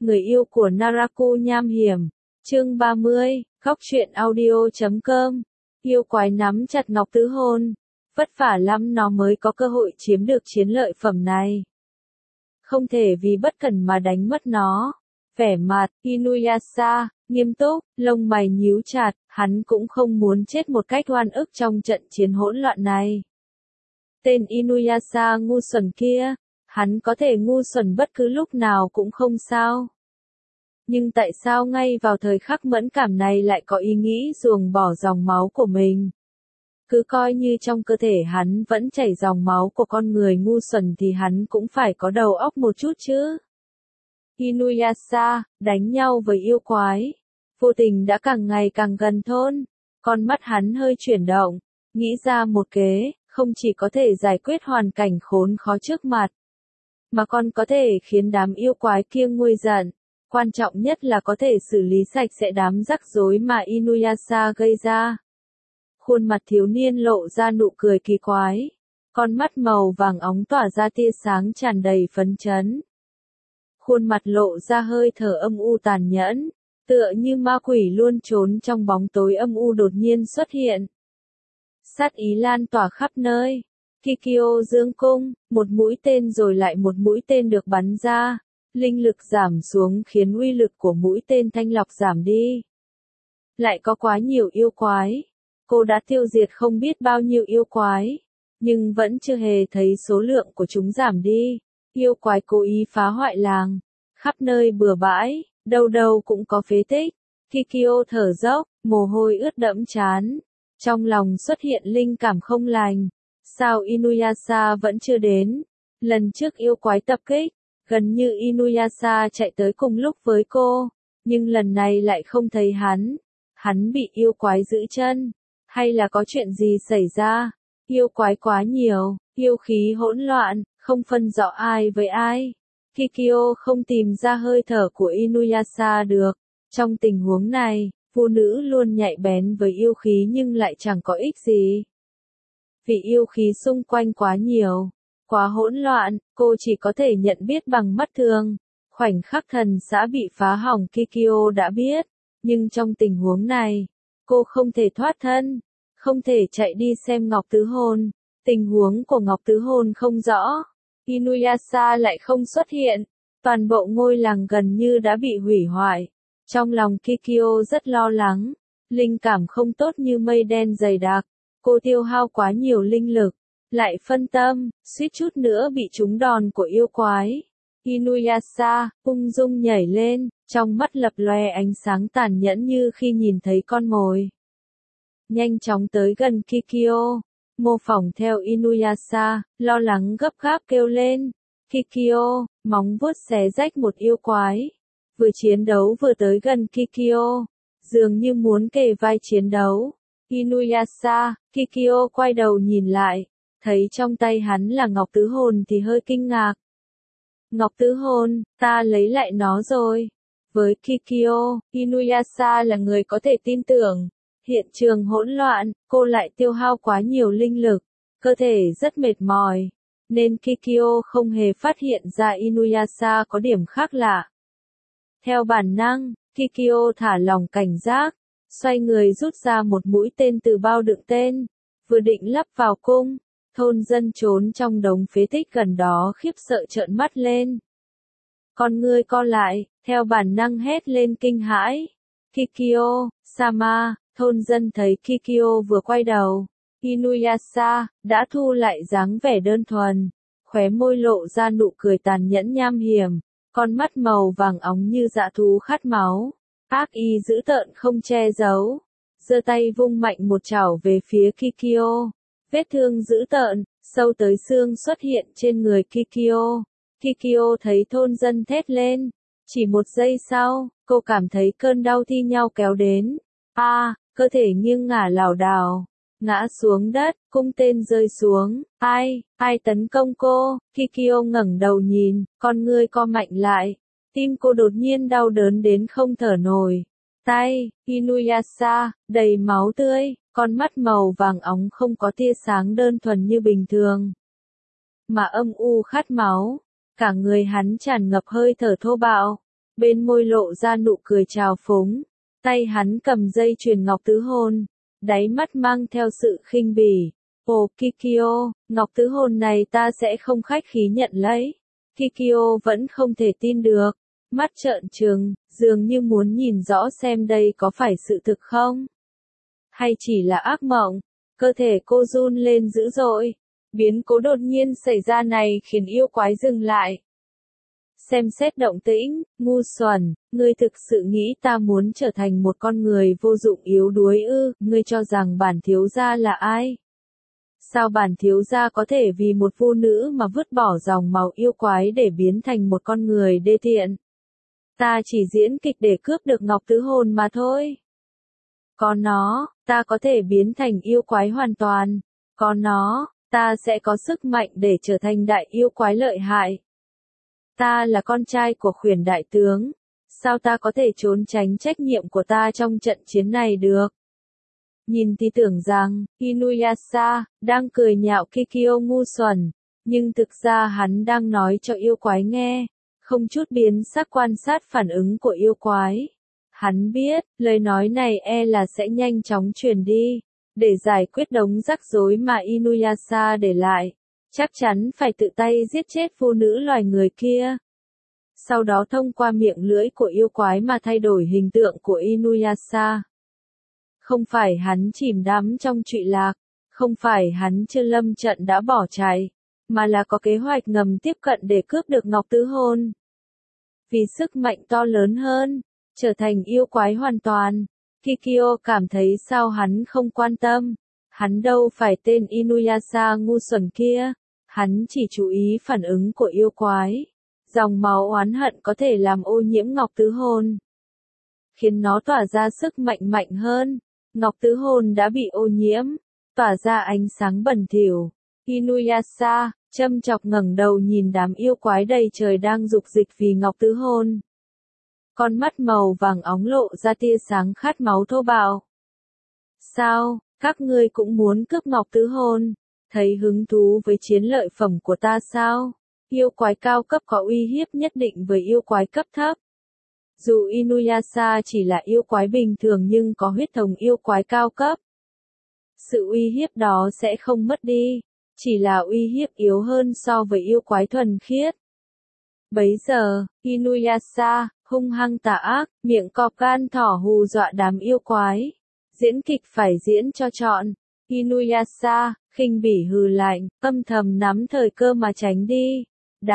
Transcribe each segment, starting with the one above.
người yêu của Naraku nham hiểm. Chương 30, Góc truyện audio.com. Yêu quái nắm chặt ngọc tứ hôn. Vất vả lắm nó mới có cơ hội chiếm được chiến lợi phẩm này. Không thể vì bất cẩn mà đánh mất nó. Vẻ mặt Inuyasha nghiêm túc, lông mày nhíu chặt, hắn cũng không muốn chết một cách oan ức trong trận chiến hỗn loạn này. Tên Inuyasha ngu xuẩn kia, hắn có thể ngu xuẩn bất cứ lúc nào cũng không sao. Nhưng tại sao ngay vào thời khắc mẫn cảm này lại có ý nghĩ ruồng bỏ dòng máu của mình? Cứ coi như trong cơ thể hắn vẫn chảy dòng máu của con người ngu xuẩn thì hắn cũng phải có đầu óc một chút chứ. Inuyasha, đánh nhau với yêu quái. Vô tình đã càng ngày càng gần thôn. Con mắt hắn hơi chuyển động, nghĩ ra một kế, không chỉ có thể giải quyết hoàn cảnh khốn khó trước mặt, mà còn có thể khiến đám yêu quái kia nguôi giận. Quan trọng nhất là có thể xử lý sạch sẽ đám rắc rối mà Inuyasha gây ra. Khuôn mặt thiếu niên lộ ra nụ cười kỳ quái. Con mắt màu vàng óng tỏa ra tia sáng tràn đầy phấn chấn. Khuôn mặt lộ ra hơi thở âm u tàn nhẫn, tựa như ma quỷ luôn trốn trong bóng tối âm u đột nhiên xuất hiện. Sát ý lan tỏa khắp nơi. Kikyo dương cung, một mũi tên rồi lại một mũi tên được bắn ra. Linh lực giảm xuống khiến uy lực của mũi tên thanh lọc giảm đi. Lại có quá nhiều yêu quái. Cô đã tiêu diệt không biết bao nhiêu yêu quái, nhưng vẫn chưa hề thấy số lượng của chúng giảm đi. Yêu quái cố ý phá hoại làng, khắp nơi bừa bãi, đâu đâu cũng có phế tích. Kikyo thở dốc, mồ hôi ướt đẫm trán. Trong lòng xuất hiện linh cảm không lành. Sao Inuyasha vẫn chưa đến? Lần trước yêu quái tập kích, gần như Inuyasha chạy tới cùng lúc với cô, nhưng lần này lại không thấy hắn. Hắn bị yêu quái giữ chân, hay là có chuyện gì xảy ra? Yêu quái quá nhiều, yêu khí hỗn loạn, không phân rõ ai với ai. Kikyo không tìm ra hơi thở của Inuyasha được. Trong tình huống này, phụ nữ luôn nhạy bén với yêu khí nhưng lại chẳng có ích gì. Vì yêu khí xung quanh quá nhiều, quá hỗn loạn, cô chỉ có thể nhận biết bằng mắt thường. Khoảnh khắc thần xã bị phá hỏng Kikyo đã biết, nhưng trong tình huống này, cô không thể thoát thân, không thể chạy đi xem Ngọc Tứ Hôn. Tình huống của Ngọc Tứ Hôn không rõ, Inuyasha lại không xuất hiện, toàn bộ ngôi làng gần như đã bị hủy hoại. Trong lòng Kikyo rất lo lắng, linh cảm không tốt như mây đen dày đặc, cô tiêu hao quá nhiều linh lực, lại phân tâm, suýt chút nữa bị trúng đòn của yêu quái. Inuyasha, ung dung nhảy lên, trong mắt lập lòe ánh sáng tàn nhẫn như khi nhìn thấy con mồi. Nhanh chóng tới gần Kikyo, mô phỏng theo Inuyasha, lo lắng gấp gáp kêu lên. Kikyo, móng vuốt xé rách một yêu quái. Vừa chiến đấu vừa tới gần Kikyo, dường như muốn kề vai chiến đấu. Inuyasha, Kikyo quay đầu nhìn lại, thấy trong tay hắn là Ngọc Tứ Hồn thì hơi kinh ngạc. Ngọc Tứ Hồn, ta lấy lại nó rồi. Với Kikyo, Inuyasha là người có thể tin tưởng. Hiện trường hỗn loạn, cô lại tiêu hao quá nhiều linh lực, cơ thể rất mệt mỏi, nên Kikyo không hề phát hiện ra Inuyasha có điểm khác lạ. Theo bản năng, Kikyo thả lỏng cảnh giác, xoay người rút ra một mũi tên từ bao đựng tên, vừa định lắp vào cung. Thôn dân trốn trong đống phế tích gần đó khiếp sợ trợn mắt lên. Con ngươi co lại, theo bản năng hét lên kinh hãi. Kikyo, Sama, thôn dân thấy Kikyo vừa quay đầu. Inuyasha, đã thu lại dáng vẻ đơn thuần, khóe môi lộ ra nụ cười tàn nhẫn nham hiểm, con mắt màu vàng óng như dã thú khát máu. Ác ý dữ tợn không che giấu, giơ tay vung mạnh một chảo về phía Kikyo. Vết thương dữ tợn, sâu tới xương xuất hiện trên người Kikyo. Kikyo thấy thôn dân thét lên. Chỉ một giây sau, cô cảm thấy cơn đau thi nhau kéo đến. Cơ thể nghiêng ngả lảo đảo, ngã xuống đất, cung tên rơi xuống. Ai tấn công cô? Kikyo ngẩng đầu nhìn, con ngươi co mạnh lại. Tim cô đột nhiên đau đớn đến không thở nổi. Tay, Inuyasha, đầy máu tươi, con mắt màu vàng óng không có tia sáng đơn thuần như bình thường, mà âm u khát máu. Cả người hắn tràn ngập hơi thở thô bạo, bên môi lộ ra nụ cười trào phúng. Tay hắn cầm dây chuyền ngọc tứ hôn, đáy mắt mang theo sự khinh bỉ. Ồ Kikyo, ngọc tứ hôn này ta sẽ không khách khí nhận lấy. Kikyo vẫn không thể tin được, mắt trợn trừng, dường như muốn nhìn rõ xem đây có phải sự thực không? Hay chỉ là ác mộng? Cơ thể cô run lên dữ dội. Biến cố đột nhiên xảy ra này khiến yêu quái dừng lại. Xem xét động tĩnh, ngu xuẩn, ngươi thực sự nghĩ ta muốn trở thành một con người vô dụng yếu đuối ư? Ngươi cho rằng bản thiếu gia là ai? Sao bản thiếu gia có thể vì một phụ nữ mà vứt bỏ dòng máu yêu quái để biến thành một con người đê tiện? Ta chỉ diễn kịch để cướp được ngọc tứ hồn mà thôi. Có nó, ta có thể biến thành yêu quái hoàn toàn. Có nó, ta sẽ có sức mạnh để trở thành đại yêu quái lợi hại. Ta là con trai của khuyển đại tướng. Sao ta có thể trốn tránh trách nhiệm của ta trong trận chiến này được? Nhìn thì tưởng rằng, Inuyasha, đang cười nhạo Kikyo ngu xuẩn. Nhưng thực ra hắn đang nói cho yêu quái nghe. Không chút biến sắc quan sát phản ứng của yêu quái. Hắn biết, lời nói này là sẽ nhanh chóng truyền đi. Để giải quyết đống rắc rối mà Inuyasha để lại, chắc chắn phải tự tay giết chết phụ nữ loài người kia. Sau đó thông qua miệng lưỡi của yêu quái mà thay đổi hình tượng của Inuyasha. Không phải hắn chìm đắm trong trụy lạc, không phải hắn chưa lâm trận đã bỏ chạy, mà là có kế hoạch ngầm tiếp cận để cướp được ngọc tứ hồn. Vì sức mạnh to lớn hơn, trở thành yêu quái hoàn toàn. Kikyo cảm thấy sao hắn không quan tâm. Hắn đâu phải tên Inuyasha ngu xuẩn kia. Hắn chỉ chú ý phản ứng của yêu quái. Dòng máu oán hận có thể làm ô nhiễm ngọc tứ hồn, khiến nó tỏa ra sức mạnh mạnh hơn. Ngọc tứ hồn đã bị ô nhiễm, tỏa ra ánh sáng bẩn thỉu. Inuyasha châm chọc ngẩng đầu nhìn đám yêu quái đầy trời đang dục dịch vì ngọc tứ hồn. Con mắt màu vàng óng lộ ra tia sáng khát máu thô bạo. Sao, các ngươi cũng muốn cướp ngọc tứ hồn? Thấy hứng thú với chiến lợi phẩm của ta sao? Yêu quái cao cấp có uy hiếp nhất định với yêu quái cấp thấp. Dù Inuyasha chỉ là yêu quái bình thường nhưng có huyết thống yêu quái cao cấp. Sự uy hiếp đó sẽ không mất đi, chỉ là uy hiếp yếu hơn so với yêu quái thuần khiết. Bấy giờ, Inuyasha, hung hăng tà ác, miệng cọp gan thỏ hù dọa đám yêu quái. Diễn kịch phải diễn cho trọn. Inuyasha, khinh bỉ hừ lạnh, âm thầm nắm thời cơ mà tránh đi.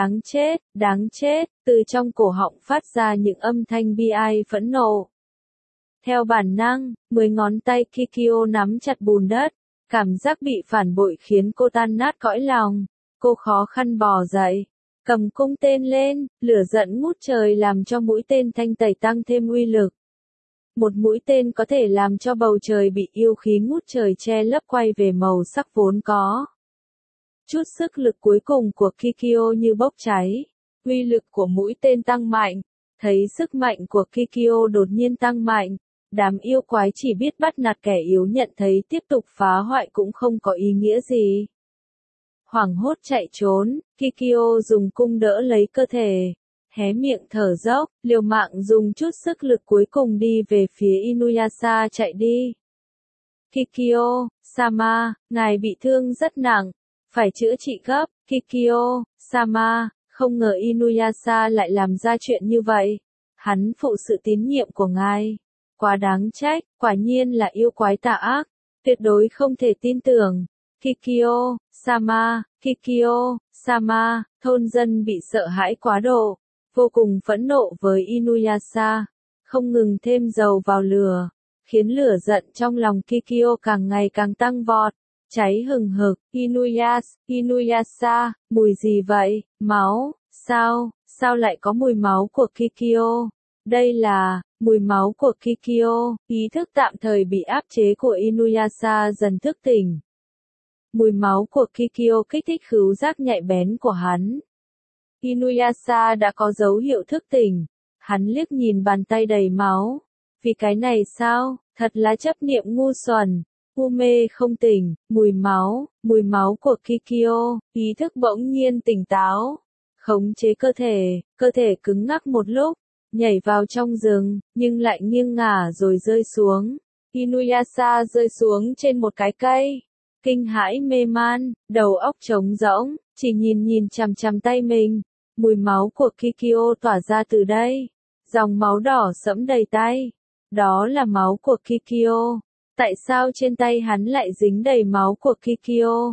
Đáng chết, từ trong cổ họng phát ra những âm thanh bi ai phẫn nộ. Theo bản năng, 10 ngón tay Kikyo nắm chặt bùn đất. Cảm giác bị phản bội khiến cô tan nát cõi lòng. Cô khó khăn bò dậy, cầm cung tên lên, lửa giận ngút trời làm cho mũi tên thanh tẩy tăng thêm uy lực. Một mũi tên có thể làm cho bầu trời bị yêu khí ngút trời che lấp quay về màu sắc vốn có. Chút sức lực cuối cùng của Kikyo như bốc cháy. Uy lực của mũi tên tăng mạnh. Thấy sức mạnh của Kikyo đột nhiên tăng mạnh. Đám yêu quái chỉ biết bắt nạt kẻ yếu nhận thấy tiếp tục phá hoại cũng không có ý nghĩa gì. Hoảng hốt chạy trốn, Kikyo dùng cung đỡ lấy cơ thể. Hé miệng thở dốc, liều mạng dùng chút sức lực cuối cùng đi về phía Inuyasha chạy đi. Kikyo, Sama, ngài bị thương rất nặng, phải chữa trị gấp. Kikyo, Sama, không ngờ Inuyasha lại làm ra chuyện như vậy. Hắn phụ sự tín nhiệm của ngài. Quá đáng trách, quả nhiên là yêu quái tà ác. Tuyệt đối không thể tin tưởng. Kikyo, Sama, thôn dân bị sợ hãi quá độ. Vô cùng phẫn nộ với Inuyasha. Không ngừng thêm dầu vào lửa. Khiến lửa giận trong lòng Kikyo càng ngày càng tăng vọt. Cháy hừng hực. Inuyasha, mùi gì vậy? Máu, sao lại có mùi máu của Kikyo? Đây là mùi máu của Kikyo. Ý thức tạm thời bị áp chế của Inuyasha dần thức tỉnh. Mùi máu của Kikyo kích thích khứu giác nhạy bén của hắn. Inuyasha đã có dấu hiệu thức tỉnh. Hắn liếc nhìn bàn tay đầy máu. Vì cái này sao? Thật là chấp niệm ngu xuẩn. U mê không tỉnh, mùi máu của Kikyo. Ý thức bỗng nhiên tỉnh táo. Khống chế cơ thể cứng ngắc một lúc. nhảy vào trong rừng, nhưng lại nghiêng ngả rồi rơi xuống. Inuyasha rơi xuống trên một cái cây, kinh hãi mê man, đầu óc trống rỗng, chỉ nhìn chằm chằm tay mình. Mùi máu của Kikyo tỏa ra từ đây, dòng máu đỏ sẫm đầy tay. Đó là máu của Kikyo. Tại sao trên tay hắn lại dính đầy máu của Kikyo?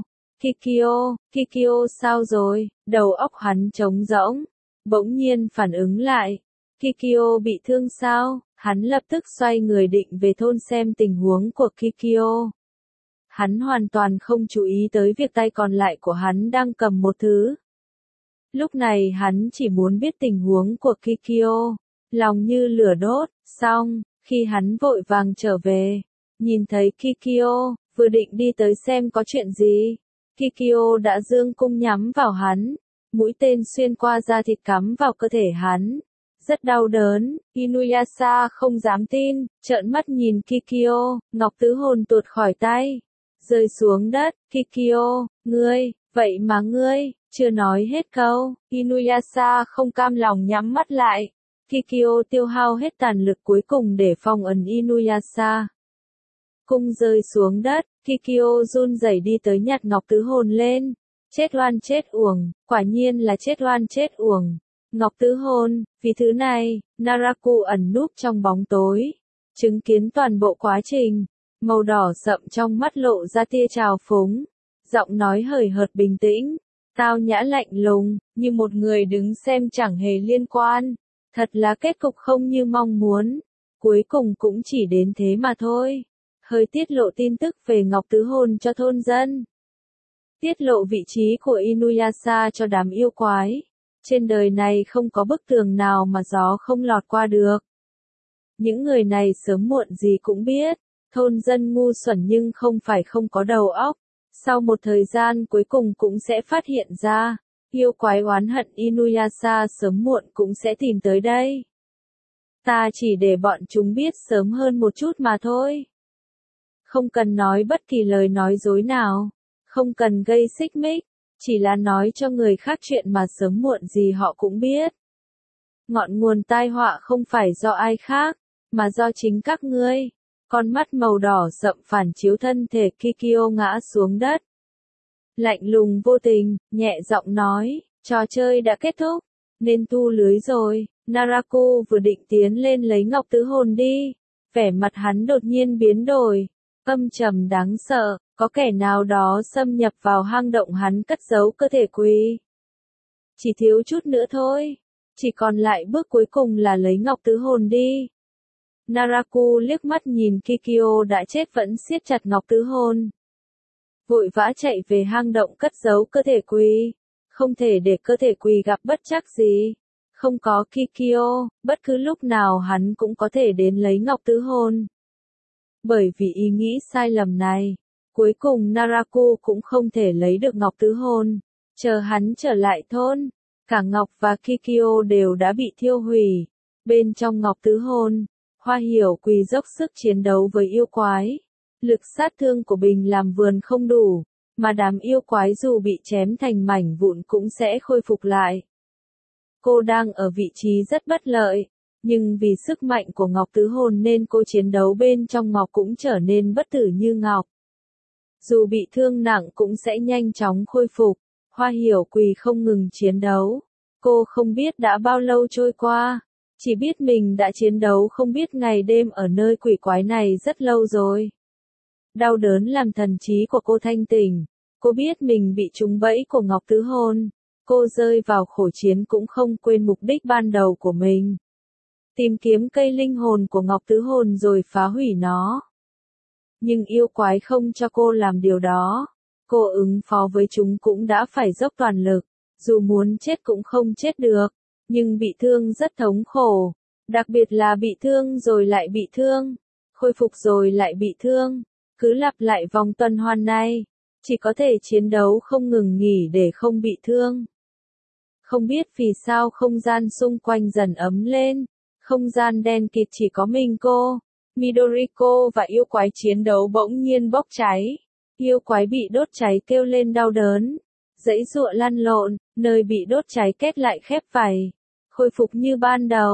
Kikyo sao rồi? Đầu óc hắn trống rỗng, bỗng nhiên phản ứng lại. Kikyo bị thương sao? Hắn lập tức xoay người định về thôn xem tình huống của Kikyo. Hắn hoàn toàn không chú ý tới việc tay còn lại của hắn đang cầm một thứ. Lúc này hắn chỉ muốn biết tình huống của Kikyo, lòng như lửa đốt. Xong, khi hắn vội vàng trở về, nhìn thấy Kikyo, vừa định đi tới xem có chuyện gì, Kikyo đã giương cung nhắm vào hắn, mũi tên xuyên qua da thịt cắm vào cơ thể hắn. Rất đau đớn, Inuyasha không dám tin, trợn mắt nhìn Kikyo, ngọc tứ hồn tuột khỏi tay, rơi xuống đất. Kikyo, ngươi, vậy mà ngươi, chưa nói hết câu, Inuyasha không cam lòng nhắm mắt lại. Kikyo tiêu hao hết tàn lực cuối cùng để phong ấn Inuyasha. Cung rơi xuống đất, Kikyo run rẩy đi tới nhặt ngọc tứ hồn lên. Chết oan chết uổng, quả nhiên là chết oan chết uổng. Ngọc tứ hồn, vì thứ này, Naraku ẩn núp trong bóng tối, chứng kiến toàn bộ quá trình, màu đỏ sậm trong mắt lộ ra tia trào phúng, giọng nói hời hợt bình tĩnh, tao nhã lạnh lùng, như một người đứng xem chẳng hề liên quan. Thật là kết cục không như mong muốn, cuối cùng cũng chỉ đến thế mà thôi. Hơi tiết lộ tin tức về ngọc tứ hồn cho thôn dân. Tiết lộ vị trí của Inuyasha cho đám yêu quái. Trên đời này không có bức tường nào mà gió không lọt qua được. Những người này sớm muộn gì cũng biết, thôn dân ngu xuẩn nhưng không phải không có đầu óc. Sau một thời gian cuối cùng cũng sẽ phát hiện ra, yêu quái oán hận Inuyasha sớm muộn cũng sẽ tìm tới đây. Ta chỉ để bọn chúng biết sớm hơn một chút mà thôi. Không cần nói bất kỳ lời nói dối nào, không cần gây xích mích, chỉ là nói cho người khác chuyện mà sớm muộn gì họ cũng biết. Ngọn nguồn tai họa không phải do ai khác, mà do chính các ngươi. Con mắt màu đỏ sậm phản chiếu thân thể Kikyo ngã xuống đất. Lạnh lùng vô tình, nhẹ giọng nói, trò chơi đã kết thúc, nên thu lưới rồi. Naraku vừa định tiến lên lấy ngọc tứ hồn đi, vẻ mặt hắn đột nhiên biến đổi, âm trầm đáng sợ, có kẻ nào đó xâm nhập vào hang động hắn cất giấu cơ thể quỷ. Chỉ thiếu chút nữa thôi, chỉ còn lại bước cuối cùng là lấy ngọc tứ hồn đi. Naraku liếc mắt nhìn Kikyo đã chết vẫn siết chặt ngọc tứ hồn, vội vã chạy về hang động cất giấu cơ thể quỷ. Không thể để cơ thể quỷ gặp bất trắc gì. Không có Kikyo, bất cứ lúc nào hắn cũng có thể đến lấy ngọc tứ hồn. Bởi vì ý nghĩ sai lầm này, cuối cùng Naraku cũng không thể lấy được ngọc tứ hồn. Chờ hắn trở lại thôn, cả ngọc và Kikyo đều đã bị thiêu hủy. Bên trong ngọc tứ hồn, Hoa Hiểu Quỳ dốc sức chiến đấu với yêu quái. Lực sát thương của Bình làm vườn không đủ, mà đám yêu quái dù bị chém thành mảnh vụn cũng sẽ khôi phục lại. Cô đang ở vị trí rất bất lợi, nhưng vì sức mạnh của ngọc tứ hồn nên cô chiến đấu bên trong ngọc cũng trở nên bất tử như ngọc. Dù bị thương nặng cũng sẽ nhanh chóng khôi phục. Hoa Hiểu Quỳ không ngừng chiến đấu. Cô không biết đã bao lâu trôi qua, chỉ biết mình đã chiến đấu không biết ngày đêm ở nơi quỷ quái này rất lâu rồi. Đau đớn làm thần trí của cô thanh tỉnh. Cô biết mình bị trúng bẫy của ngọc tứ hồn. Cô rơi vào khổ chiến cũng không quên mục đích ban đầu của mình. Tìm kiếm cây linh hồn của ngọc tứ hồn rồi phá hủy nó. Nhưng yêu quái không cho cô làm điều đó. Cô ứng phó với chúng cũng đã phải dốc toàn lực. Dù muốn chết cũng không chết được. Nhưng bị thương rất thống khổ. Đặc biệt là bị thương rồi lại bị thương. Khôi phục rồi lại bị thương. Cứ lặp lại vòng tuần hoàn này. Chỉ có thể chiến đấu không ngừng nghỉ để không bị thương. Không biết vì sao không gian xung quanh dần ấm lên. Không gian đen kịt chỉ có mình cô. Midoriko và yêu quái chiến đấu bỗng nhiên bốc cháy. Yêu quái bị đốt cháy kêu lên đau đớn. Giãy giụa lăn lộn, nơi bị đốt cháy kết lại khép vảy. Khôi phục như ban đầu.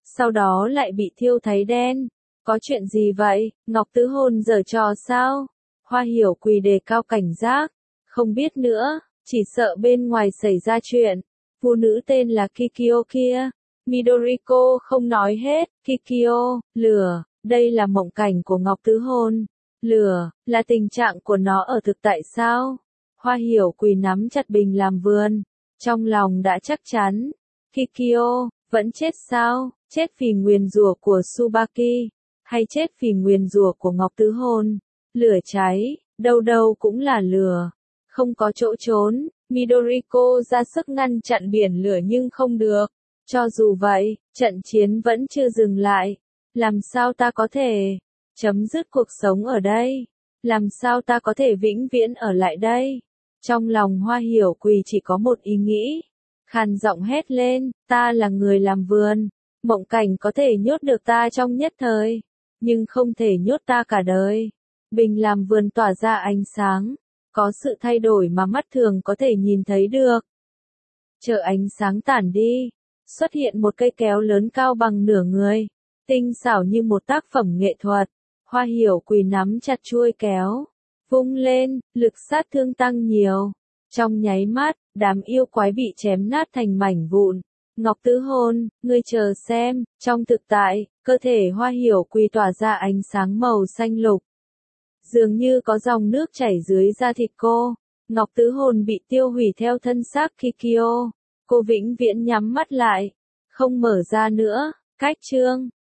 sau đó lại bị thiêu cháy đen. Có chuyện gì vậy, Ngọc Tứ Hôn giở trò sao? Hoa Hiểu Quỳ đề cao cảnh giác, không biết nữa, chỉ sợ bên ngoài xảy ra chuyện. Phụ nữ tên là Kikyo kia. Midoriko không nói hết, Kikyo, lửa, đây là mộng cảnh của Ngọc Tứ Hôn. Lửa, là tình trạng của nó ở thực tại sao? Hoa Hiểu Quỳ nắm chặt bình làm vườn, trong lòng đã chắc chắn. Kikyo, vẫn chết sao? Chết vì nguyền rủa của Tsubaki, hay chết vì nguyền rủa của Ngọc Tứ Hôn? Lửa cháy, đâu đâu cũng là lửa, không có chỗ trốn. Midoriko ra sức ngăn chặn biển lửa nhưng không được. Cho dù vậy, trận chiến vẫn chưa dừng lại. Làm sao ta có thể chấm dứt cuộc sống ở đây? Làm sao ta có thể vĩnh viễn ở lại đây? Trong lòng Hoa Hiểu Quỳ chỉ có một ý nghĩ. Khàn giọng hét lên, ta là người làm vườn. Mộng cảnh có thể nhốt được ta trong nhất thời, nhưng không thể nhốt ta cả đời. Bình làm vườn tỏa ra ánh sáng, có sự thay đổi mà mắt thường có thể nhìn thấy được. Chờ ánh sáng tản đi, xuất hiện một cây kéo lớn cao bằng nửa người, tinh xảo như một tác phẩm nghệ thuật. Hoa Hiểu Quỳ nắm chặt chuôi kéo, vung lên, lực sát thương tăng nhiều. Trong nháy mắt, đám yêu quái bị chém nát thành mảnh vụn. Ngọc Tứ Hôn, ngươi chờ xem, trong thực tại, cơ thể Hoa Hiểu Quỳ tỏa ra ánh sáng màu xanh lục. Dường như có dòng nước chảy dưới da thịt cô. Ngọc Tứ Hôn bị tiêu hủy theo thân xác Kikyo. Cô vĩnh viễn nhắm mắt lại, không mở ra nữa. Cách chương